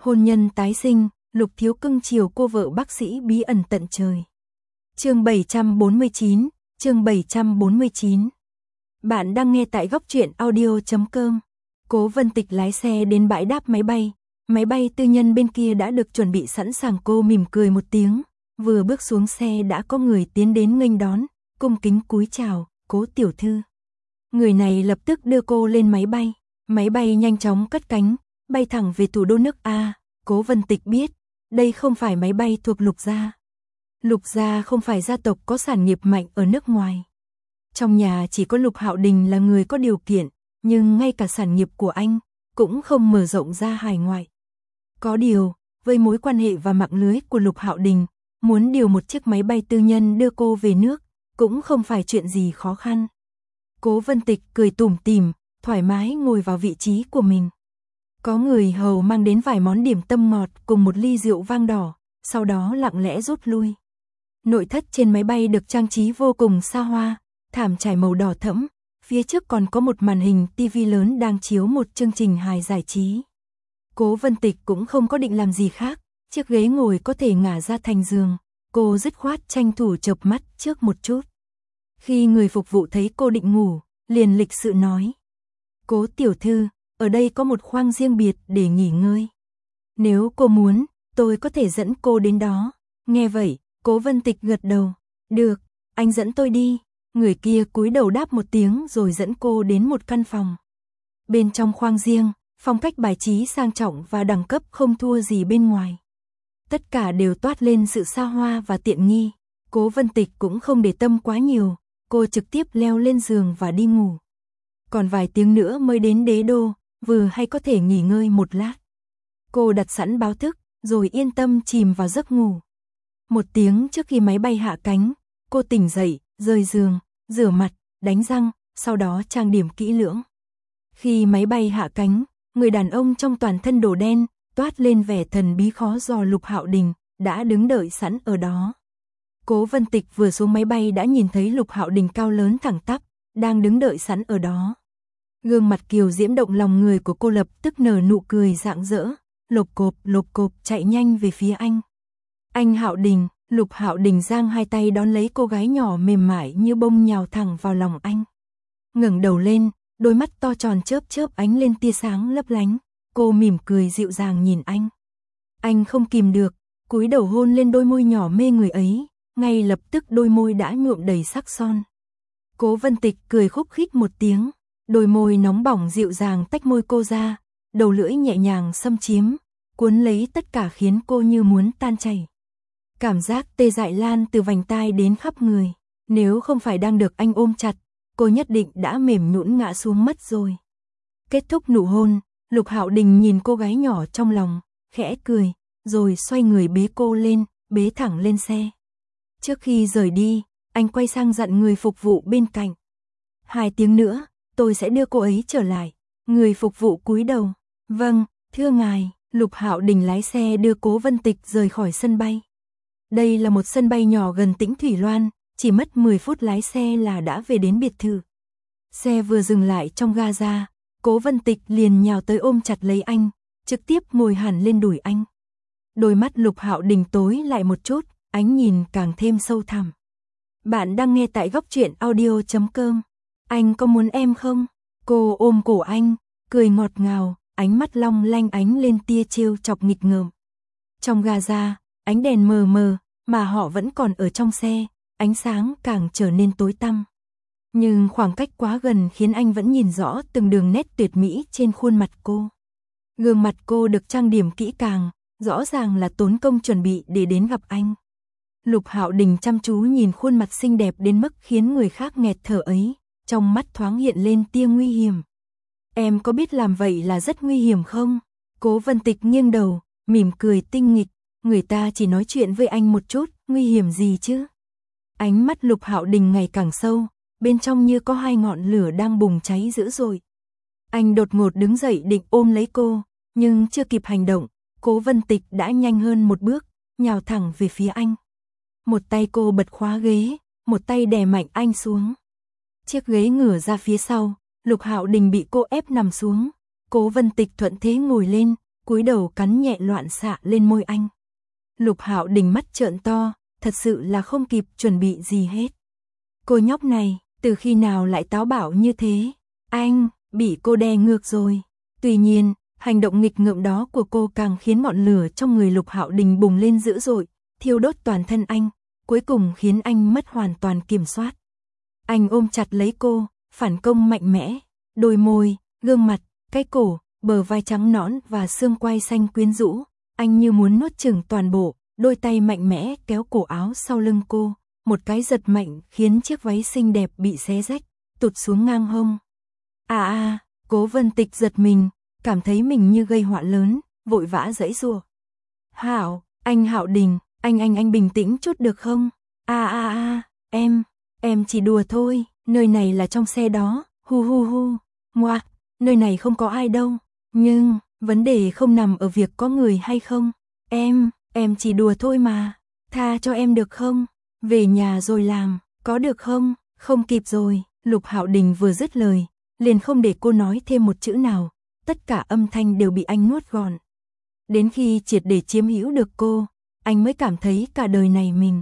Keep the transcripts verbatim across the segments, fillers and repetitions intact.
Hôn nhân tái sinh, Lục Thiếu cưng chiều cô vợ bác sĩ bí ẩn tận trời. Chương bảy trăm bốn mươi chín, chương bảy trăm bốn mươi chín. Bạn đang nghe tại góc truyện audio chấm com. Cố Vân Tịch lái xe đến bãi đáp máy bay, máy bay tư nhân bên kia đã được chuẩn bị sẵn sàng. Cô mỉm cười một tiếng, vừa bước xuống xe đã có người tiến đến nghênh đón, cung kính cúi chào, Cố tiểu thư. Người này lập tức đưa cô lên máy bay, máy bay nhanh chóng cất cánh, bay thẳng về thủ đô nước A. Cố Vân Tịch biết, đây không phải máy bay thuộc Lục gia. Lục gia không phải gia tộc có sản nghiệp mạnh ở nước ngoài. Trong nhà chỉ có Lục Hạo Đình là người có điều kiện, nhưng ngay cả sản nghiệp của anh cũng không mở rộng ra hải ngoại. Có điều, với mối quan hệ và mạng lưới của Lục Hạo Đình, muốn điều một chiếc máy bay tư nhân đưa cô về nước cũng không phải chuyện gì khó khăn. Cố Vân Tịch cười tủm tỉm, thoải mái ngồi vào vị trí của mình. Có người hầu mang đến vài món điểm tâm ngọt cùng một ly rượu vang đỏ, sau đó lặng lẽ rút lui. Nội thất trên máy bay được trang trí vô cùng xa hoa, thảm trải màu đỏ thẫm, phía trước còn có một màn hình tivi lớn đang chiếu một chương trình hài giải trí. Cố Vân Tịch cũng không có định làm gì khác, chiếc ghế ngồi có thể ngả ra thành giường, cô dứt khoát tranh thủ chợp mắt trước một chút. Khi người phục vụ thấy cô định ngủ, liền lịch sự nói: "Cố tiểu thư, ở đây có một khoang riêng biệt để nghỉ ngơi. Nếu cô muốn, tôi có thể dẫn cô đến đó." Nghe vậy, Cố Vân Tịch gật đầu. "Được, anh dẫn tôi đi." Người kia cúi đầu đáp một tiếng rồi dẫn cô đến một căn phòng. Bên trong khoang riêng, phong cách bài trí sang trọng và đẳng cấp không thua gì bên ngoài. Tất cả đều toát lên sự xa hoa và tiện nghi. Cố Vân Tịch cũng không để tâm quá nhiều, cô trực tiếp leo lên giường và đi ngủ. Còn vài tiếng nữa mới đến đế đô, vừa hay có thể nghỉ ngơi một lát. Cô đặt sẵn báo thức, rồi yên tâm chìm vào giấc ngủ. Một tiếng trước khi máy bay hạ cánh, cô tỉnh dậy, rời giường, rửa mặt, đánh răng, sau đó trang điểm kỹ lưỡng. Khi máy bay hạ cánh, người đàn ông trong toàn thân đồ đen, toát lên vẻ thần bí khó dò Lục Hạo Đình, đã đứng đợi sẵn ở đó. Cố Vân Tịch vừa xuống máy bay đã nhìn thấy Lục Hạo Đình cao lớn thẳng tắp, đang đứng đợi sẵn ở đó. Gương mặt kiều diễm động lòng người của cô lập tức nở nụ cười rạng rỡ, lộp cộp lộp cộp chạy nhanh về phía anh. "Anh Hạo Đình." Lục Hạo Đình giang hai tay đón lấy cô gái nhỏ mềm mại như bông nhào thẳng vào lòng anh. Ngẩng đầu lên, đôi mắt to tròn chớp chớp ánh lên tia sáng lấp lánh, cô mỉm cười dịu dàng nhìn anh. Anh không kìm được, cúi đầu hôn lên đôi môi nhỏ mê người ấy, ngay lập tức đôi môi đã nhuộm đầy sắc son. Cố Vân Tịch cười khúc khích một tiếng, đôi môi nóng bỏng dịu dàng tách môi cô ra, đầu lưỡi nhẹ nhàng xâm chiếm, cuốn lấy tất cả khiến cô như muốn tan chảy. Cảm giác tê dại lan từ vành tai đến khắp người, nếu không phải đang được anh ôm chặt, cô nhất định đã mềm nhũn ngã xuống mất rồi. Kết thúc nụ hôn, Lục Hạo Đình nhìn cô gái nhỏ trong lòng, khẽ cười, rồi xoay người bế cô lên, bế thẳng lên xe. Trước khi rời đi, anh quay sang dặn người phục vụ bên cạnh: "Hai tiếng nữa, tôi sẽ đưa cô ấy trở lại." Người phục vụ cúi đầu: "Vâng, thưa ngài." Lục Hạo Đình lái xe đưa Cố Vân Tịch rời khỏi sân bay. Đây là một sân bay nhỏ gần Tĩnh Thủy Loan, chỉ mất mười phút lái xe là đã về đến biệt thự. Xe vừa dừng lại trong ga ra, Cố Vân Tịch liền nhào tới ôm chặt lấy anh, trực tiếp ngồi hẳn lên đùi anh. Đôi mắt Lục Hạo Đình tối lại một chút, ánh nhìn càng thêm sâu thẳm. Bạn đang nghe tại góc truyện audio chấm com. "Anh có muốn em không?" Cô ôm cổ anh, cười ngọt ngào, ánh mắt long lanh ánh lên tia trêu chọc nghịch ngợm. Trong ga ra, ánh đèn mờ mờ, mà họ vẫn còn ở trong xe, ánh sáng càng trở nên tối tăm. Nhưng khoảng cách quá gần khiến anh vẫn nhìn rõ từng đường nét tuyệt mỹ trên khuôn mặt cô. Gương mặt cô được trang điểm kỹ càng, rõ ràng là tốn công chuẩn bị để đến gặp anh. Lục Hạo Đình chăm chú nhìn khuôn mặt xinh đẹp đến mức khiến người khác nghẹt thở ấy, trong mắt thoáng hiện lên tia nguy hiểm. "Em có biết làm vậy là rất nguy hiểm không?" Cố Vân Tịch nghiêng đầu, mỉm cười tinh nghịch. "Người ta chỉ nói chuyện với anh một chút, nguy hiểm gì chứ?" Ánh mắt Lục Hạo Đình ngày càng sâu, bên trong như có hai ngọn lửa đang bùng cháy dữ dội. Anh đột ngột đứng dậy định ôm lấy cô, nhưng chưa kịp hành động, Cố Vân Tịch đã nhanh hơn một bước, nhào thẳng về phía anh. Một tay cô bật khóa ghế, một tay đè mạnh anh xuống. Chiếc ghế ngửa ra phía sau, Lục Hạo Đình bị cô ép nằm xuống. Cố Vân Tịch thuận thế ngồi lên, cúi đầu cắn nhẹ loạn xạ lên môi anh. Lục Hạo Đình mắt trợn to, thật sự là không kịp chuẩn bị gì hết. Cô nhóc này, từ khi nào lại táo bạo như thế? Anh, bị cô đè ngược rồi. Tuy nhiên, hành động nghịch ngợm đó của cô càng khiến ngọn lửa trong người Lục Hạo Đình bùng lên dữ dội, thiêu đốt toàn thân anh, cuối cùng khiến anh mất hoàn toàn kiểm soát. Anh ôm chặt lấy cô, phản công mạnh mẽ, đôi môi, gương mặt, cái cổ, bờ vai trắng nõn và xương quai xanh quyến rũ, anh như muốn nuốt chửng toàn bộ, đôi tay mạnh mẽ kéo cổ áo sau lưng cô, một cái giật mạnh khiến chiếc váy xinh đẹp bị xé rách, tụt xuống ngang hông. À à, Cố Vân Tịch giật mình, cảm thấy mình như gây họa lớn, vội vã giãy giụa. Hạo, anh Hạo Đình, anh anh anh bình tĩnh chút được không? À à à, em, em chỉ đùa thôi, nơi này là trong xe đó, hu hu hu, ngoa, nơi này không có ai đâu, nhưng, vấn đề không nằm ở việc có người hay không, em, em chỉ đùa thôi mà, tha cho em được không? Về nhà rồi làm, có được không? Không kịp rồi, Lục Hạo Đình vừa dứt lời, liền không để cô nói thêm một chữ nào, tất cả âm thanh đều bị anh nuốt gọn. Đến khi triệt để chiếm hữu được cô, anh mới cảm thấy cả đời này mình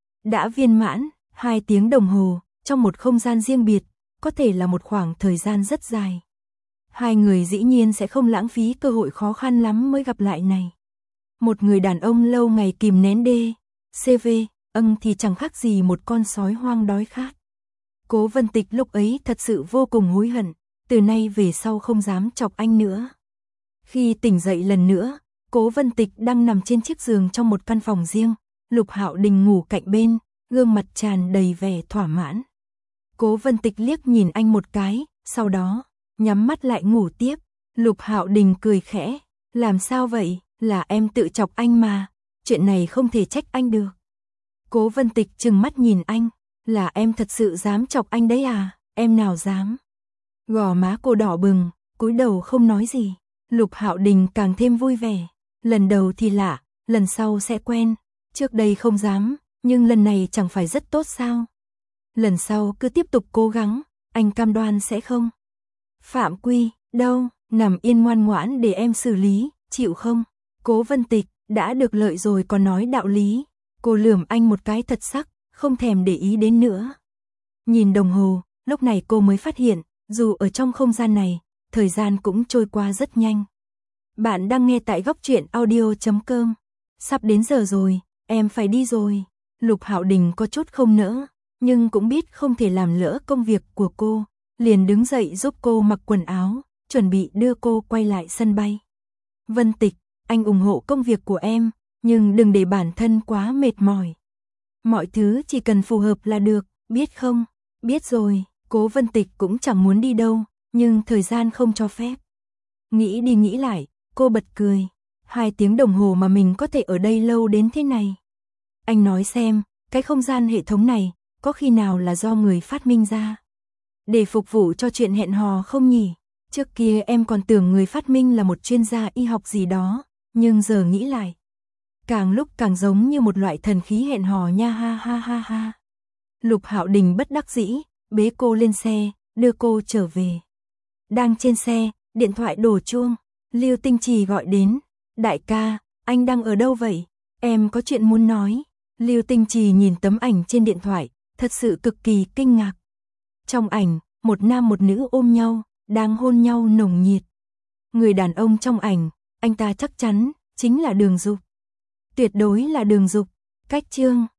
đã viên mãn. Hai tiếng đồng hồ, trong một không gian riêng biệt, có thể là một khoảng thời gian rất dài. Hai người dĩ nhiên sẽ không lãng phí cơ hội khó khăn lắm mới gặp lại này. Một người đàn ông lâu ngày kìm nén đê, xê vê, âng thì chẳng khác gì một con sói hoang đói khát. Cố Vân Tịch lúc ấy thật sự vô cùng hối hận, từ nay về sau không dám chọc anh nữa. Khi tỉnh dậy lần nữa, Cố Vân Tịch đang nằm trên chiếc giường trong một căn phòng riêng, Lục Hạo Đình ngủ cạnh bên, gương mặt tràn đầy vẻ thỏa mãn. Cố Vân Tịch liếc nhìn anh một cái, sau đó nhắm mắt lại ngủ tiếp. Lục Hạo Đình cười khẽ, làm sao vậy, là em tự chọc anh mà, chuyện này không thể trách anh được. Cố Vân Tịch trừng mắt nhìn anh, là em thật sự dám chọc anh đấy à, em nào dám. Gò má cô đỏ bừng, cúi đầu không nói gì. Lục Hạo Đình càng thêm vui vẻ, lần đầu thì lạ, lần sau sẽ quen, trước đây không dám, nhưng lần này chẳng phải rất tốt sao. Lần sau cứ tiếp tục cố gắng, anh cam đoan sẽ không phạm quy, đâu, nằm yên ngoan ngoãn để em xử lý, chịu không? Cố Vân Tịch, đã được lợi rồi còn nói đạo lý. Cô lườm anh một cái thật sắc, không thèm để ý đến nữa. Nhìn đồng hồ, lúc này cô mới phát hiện, dù ở trong không gian này, thời gian cũng trôi qua rất nhanh. Bạn đang nghe tại góc truyện audio chấm com. Sắp đến giờ rồi, em phải đi rồi. Lục Hạo Đình có chút không nỡ, nhưng cũng biết không thể làm lỡ công việc của cô, liền đứng dậy giúp cô mặc quần áo, chuẩn bị đưa cô quay lại sân bay. Vân Tịch, anh ủng hộ công việc của em, nhưng đừng để bản thân quá mệt mỏi. Mọi thứ chỉ cần phù hợp là được, biết không? Biết rồi, Cố Vân Tịch cũng chẳng muốn đi đâu, nhưng thời gian không cho phép. Nghĩ đi nghĩ lại, cô bật cười. Hai tiếng đồng hồ mà mình có thể ở đây lâu đến thế này. Anh nói xem, cái không gian hệ thống này, có khi nào là do người phát minh ra? Để phục vụ cho chuyện hẹn hò không nhỉ? Trước kia em còn tưởng người phát minh là một chuyên gia y học gì đó, nhưng giờ nghĩ lại, càng lúc càng giống như một loại thần khí hẹn hò nha ha ha ha ha. Lục Hạo Đình bất đắc dĩ, bế cô lên xe, đưa cô trở về. Đang trên xe, điện thoại đổ chuông, Lưu Tinh Trì gọi đến. Đại ca, anh đang ở đâu vậy? Em có chuyện muốn nói. Lưu Tinh Trì nhìn tấm ảnh trên điện thoại, thật sự cực kỳ kinh ngạc. Trong ảnh, một nam một nữ ôm nhau, đang hôn nhau nồng nhiệt. Người đàn ông trong ảnh, anh ta chắc chắn chính là Đường Dục. Tuyệt đối là Đường Dục. Cách chương